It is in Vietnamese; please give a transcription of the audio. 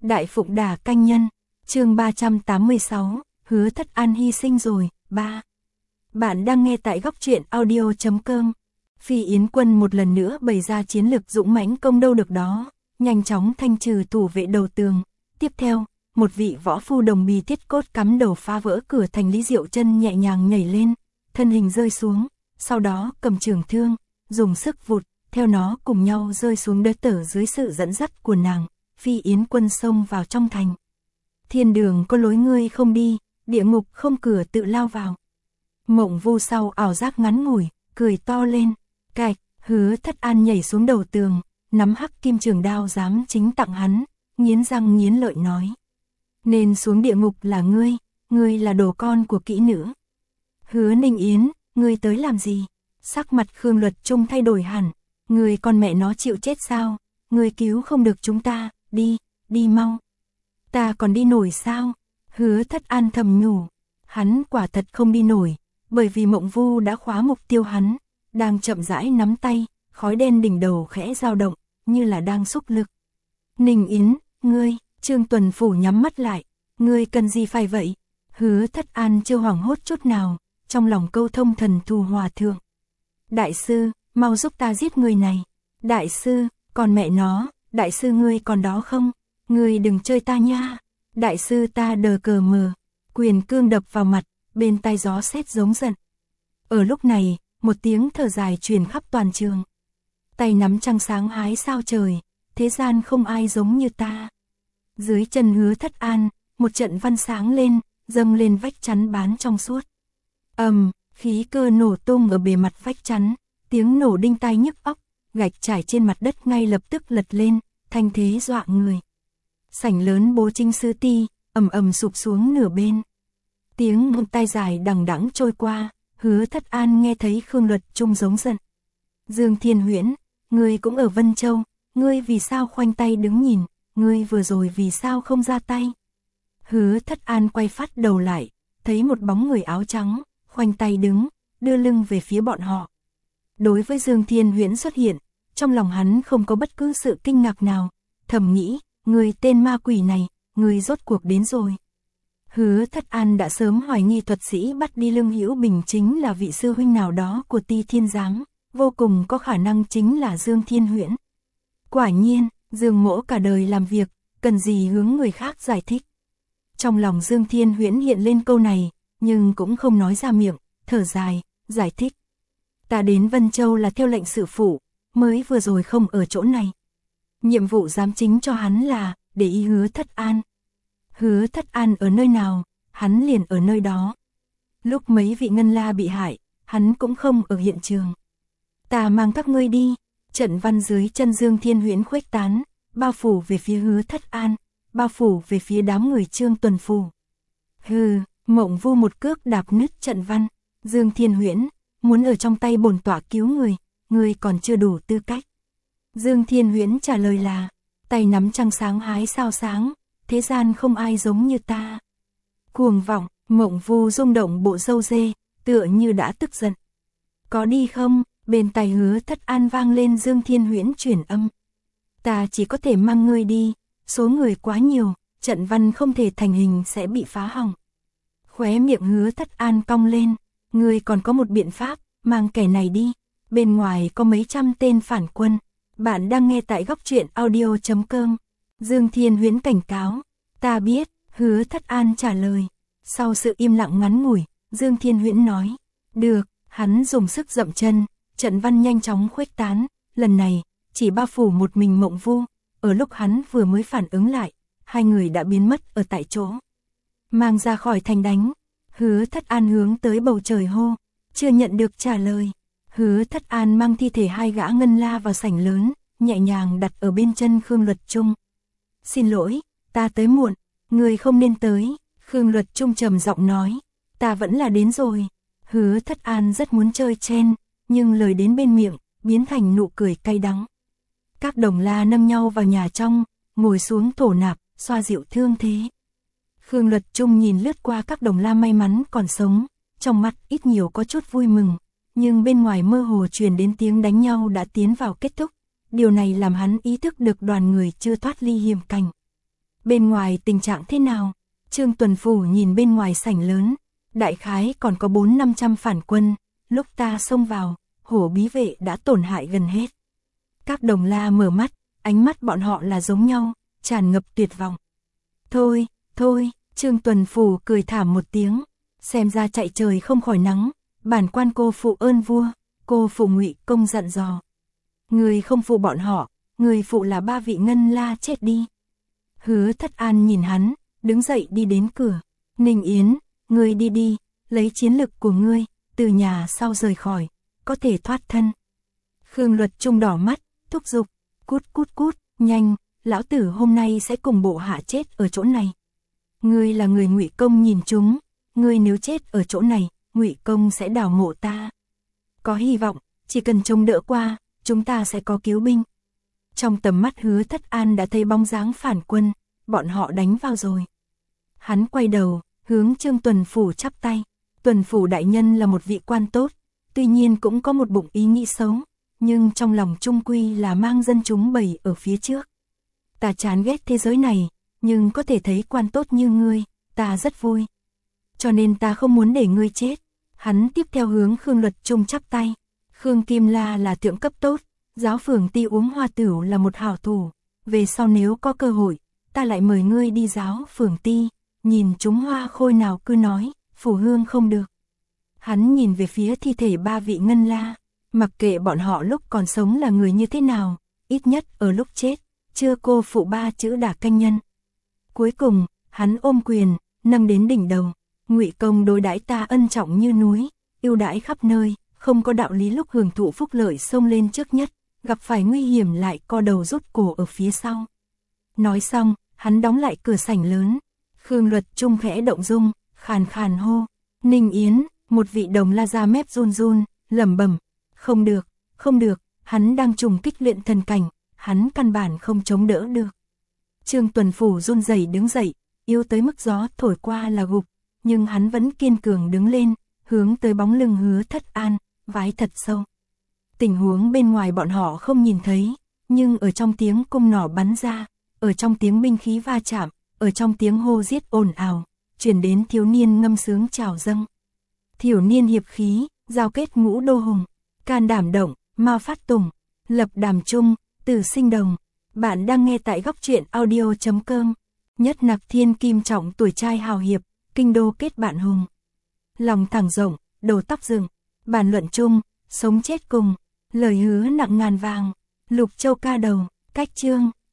Đại Phụng Đà Canh Nhân, chương 386, Hứa Thất An hy sinh rồi, 3. Bạn đang nghe tại góc truyện audio.com. Phi Yến Quân một lần nữa bày ra chiến lược dũng mãnh công đâu được đó, nhanh chóng thanh trừ thủ vệ đầu tường. Tiếp theo, một vị võ phu đồng bì thiết cốt cắm đầu phá vỡ cửa thành. Lý Diệu Chân nhẹ nhàng nhảy lên, thân hình rơi xuống, sau đó cầm trường thương, dùng sức vụt, theo nó cùng nhau rơi xuống đất tử. Dưới sự dẫn dắt của nàng, Phi Yến Quân xông vào trong thành. Thiên đường có lối ngươi không đi, địa ngục không cửa tự lao vào. Mộng Vu sau ảo giác ngắn ngủi, cười to lên, cạch. Hứa Thất An nhảy xuống đầu tường, nắm hắc kim trường đao dám chính tặng hắn, nghiến răng nghiến lợi nói: nên xuống địa ngục là ngươi là đồ con của kỹ nữ. Hứa Ninh Yến, ngươi tới làm gì? Sắc mặt Khương Luật Trung thay đổi hẳn, ngươi con mẹ nó chịu chết sao? Ngươi cứu không được chúng ta, đi mau. Ta còn đi nổi sao? Hứa Thất An thầm nhủ, hắn quả thật không đi nổi, bởi vì Mộng Vu đã khóa mục tiêu hắn, đang chậm rãi nắm tay, khói đen đỉnh đầu khẽ dao động, như là đang xúc lực. Ninh Yến, ngươi, Trương Tuần Phủ nhắm mắt lại, ngươi cần gì phải vậy? Hứa Thất An chưa hoảng hốt chút nào, trong lòng câu thông thần thù hòa thượng. Đại sư, mau giúp ta giết người này. Đại sư, còn mẹ nó, đại sư ngươi còn đó không? Ngươi đừng chơi ta nha. Đại sư ta đờ cờ mờ, quyền cương đập vào mặt, bên tai gió sét giống giận. Ở lúc này, một tiếng thở dài truyền khắp toàn trường. Tay nắm trăng sáng hái sao trời, thế gian không ai giống như ta. Dưới chân Hứa Thất An, một trận văn sáng lên, dâng lên vách chắn bán trong suốt. Khí cơ nổ tung ở bề mặt vách chắn, tiếng nổ đinh tai nhức óc, gạch trải trên mặt đất ngay lập tức lật lên, thanh thế dọa người. Sảnh lớn Bố Trinh Sư Ti, ầm sụp xuống nửa bên. Tiếng ngón tay dài đằng đẵng trôi qua, Hứa Thất An nghe thấy Khương Luật Trung giống giận. Dương Thiên Huyễn, ngươi cũng ở Vân Châu, ngươi vì sao khoanh tay đứng nhìn, ngươi vừa rồi vì sao không ra tay? Hứa Thất An quay phát đầu lại, thấy một bóng người áo trắng, khoanh tay đứng, đưa lưng về phía bọn họ. Đối với Dương Thiên Huyễn xuất hiện, trong lòng hắn không có bất cứ sự kinh ngạc nào, thầm nghĩ, người tên ma quỷ này, người rốt cuộc đến rồi. Hứa Thất An đã sớm hoài nghi thuật sĩ bắt đi Lương Hữu Bình chính là vị sư huynh nào đó của Ti Thiên Giám, vô cùng có khả năng chính là Dương Thiên Huyễn. Quả nhiên, Dương Mỗ cả đời làm việc, cần gì hướng người khác giải thích. Trong lòng Dương Thiên Huyễn hiện lên câu này, nhưng cũng không nói ra miệng, thở dài, giải thích. Ta đến Vân Châu là theo lệnh sự phụ, mới vừa rồi không ở chỗ này. Nhiệm vụ giám chính cho hắn là để ý Hứa Thất An. Hứa Thất An ở nơi nào, hắn liền ở nơi đó. Lúc mấy vị ngân la bị hại, hắn cũng không ở hiện trường. Ta mang các ngươi đi. Trận văn dưới chân Dương Thiên Huyễn khuếch tán, bao phủ về phía Hứa Thất An, bao phủ về phía đám người Trương Tuần Phủ. Hừ, Mộng Vu một cước đạp nứt trận văn. Dương Thiên Huyễn, muốn ở trong tay bổn tọa cứu người còn chưa đủ tư cách. Dương Thiên Huyễn trả lời là, tay nắm trăng sáng hái sao sáng, thế gian không ai giống như ta. Cuồng vọng, Mộng Vu rung động bộ râu dê, tựa như đã tức giận. Có đi không? Bên tai Hứa Thất An vang lên Dương Thiên Huyễn truyền âm. Ta chỉ có thể mang ngươi đi, số người quá nhiều, trận văn không thể thành hình sẽ bị phá hỏng. Khóe miệng Hứa Thất An cong lên, ngươi còn có một biện pháp, mang kẻ này đi, bên ngoài có mấy trăm tên phản quân. Bạn đang nghe tại góc truyện audio.com. Dương Thiên Huyễn cảnh cáo, ta biết, Hứa Thất An trả lời. Sau sự im lặng ngắn ngủi, Dương Thiên Huyễn nói, được, hắn dùng sức dậm chân, trận văn nhanh chóng khuếch tán, lần này, chỉ bao phủ một mình Mộng Vu, ở lúc hắn vừa mới phản ứng lại, hai người đã biến mất ở tại chỗ. Mang ra khỏi thành đánh. Hứa Thất An hướng tới bầu trời hô, chưa nhận được trả lời. Hứa Thất An mang thi thể hai gã ngân la vào sảnh lớn, nhẹ nhàng đặt ở bên chân Khương Luật Trung. Xin lỗi, ta tới muộn, người không nên tới. Khương Luật Trung trầm giọng nói, ta vẫn là đến rồi. Hứa Thất An rất muốn chơi chen, nhưng lời đến bên miệng, biến thành nụ cười cay đắng. Các đồng la nâng nhau vào nhà trong, ngồi xuống thổ nạp, xoa dịu thương thế. Khương Luật Trung nhìn lướt qua các đồng la may mắn còn sống, trong mắt ít nhiều có chút vui mừng, nhưng bên ngoài mơ hồ truyền đến tiếng đánh nhau đã tiến vào kết thúc. Điều này làm hắn ý thức được đoàn người chưa thoát ly hiểm cảnh. bên ngoài tình trạng thế nào? Trương Tuần Phủ nhìn bên ngoài sảnh lớn, đại khái còn có 400-500 phản quân, lúc ta xông vào, Hổ Bí vệ đã tổn hại gần hết. Các đồng la mở mắt, ánh mắt bọn họ là giống nhau, tràn ngập tuyệt vọng. Thôi, thôi, Trương Tuần Phủ cười thảm một tiếng, xem ra chạy trời không khỏi nắng, bản quan cô phụ ơn vua, cô phụ Ngụy Công dặn dò. Người không phụ bọn họ, người phụ là 3 vị ngân la chết đi. Hứa Thất An nhìn hắn, đứng dậy đi đến cửa. Ninh Yến, ngươi đi đi, lấy chiến lực của ngươi, từ nhà sau rời khỏi, có thể thoát thân. Khương Luật Trung đỏ mắt, thúc giục, cút cút cút, nhanh, lão tử hôm nay sẽ cùng bộ hạ chết ở chỗ này. Ngươi là người Ngụy Công nhìn chúng, ngươi nếu chết ở chỗ này, Ngụy Công sẽ đào mộ ta. Có hy vọng, chỉ cần trông đỡ qua, chúng ta sẽ có cứu binh. Trong tầm mắt Hứa Thất An đã thấy bóng dáng phản quân, bọn họ đánh vào rồi. Hắn quay đầu, hướng Trương Tuần Phủ chắp tay. Tuần Phủ đại nhân là một vị quan tốt, tuy nhiên cũng có một bụng ý nghĩ xấu, nhưng trong lòng trung quy là mang dân chúng bầy ở phía trước. Ta chán ghét thế giới này, nhưng có thể thấy quan tốt như ngươi, ta rất vui. Cho nên ta không muốn để ngươi chết. Hắn tiếp theo hướng Khương Luật Trung chắp tay. Khương Kim La là thượng cấp tốt, giáo phường Ti Uống Hoa Tửu là một hảo thủ. Về sau nếu có cơ hội, ta lại mời ngươi đi giáo phường Ti, nhìn chúng hoa khôi nào cứ nói, phủ hương không được. Hắn nhìn về phía thi thể 3 vị ngân la, mặc kệ bọn họ lúc còn sống là người như thế nào, ít nhất ở lúc chết, chưa cô phụ 3 chữ Đả Canh Nhân. Cuối cùng, hắn ôm quyền, nâng đến đỉnh đầu. Ngụy Công đối đãi ta ân trọng như núi, ưu đãi khắp nơi, không có đạo lý lúc hưởng thụ phúc lợi xông lên trước nhất, gặp phải nguy hiểm lại co đầu rút cổ ở phía sau. Nói xong, hắn đóng lại cửa sảnh lớn. Khương Luật Trung khẽ động dung, khàn khàn hô. Ninh Yến, một vị đồng la ra mép run run, lẩm bẩm. Không được, không được, hắn đang trùng kích luyện thần cảnh, hắn căn bản không chống đỡ được. Trương Tuần Phủ run rẩy đứng dậy, yếu tới mức gió thổi qua là gục, nhưng hắn vẫn kiên cường đứng lên, hướng tới bóng lưng Hứa Thất An, vái thật sâu. Tình huống bên ngoài bọn họ không nhìn thấy, nhưng ở trong tiếng cung nỏ bắn ra, ở trong tiếng binh khí va chạm, ở trong tiếng hô giết ồn ào, truyền đến thiếu niên ngâm sướng chào dâng. Thiểu niên hiệp khí, giao kết ngũ đô hùng, can đảm động, Mao Phát Tùng, lập đàm chung, Từ Sinh Đồng. Bạn đang nghe tại góc truyện audio.com. Nhất Nặc Thiên Kim Trọng tuổi trai hào hiệp, kinh đô kết bạn hùng. Lòng thẳng rộng, đầu tóc dựng, bàn luận chung, sống chết cùng, lời hứa nặng ngàn vàng, Lục Châu ca đầu, cách chương.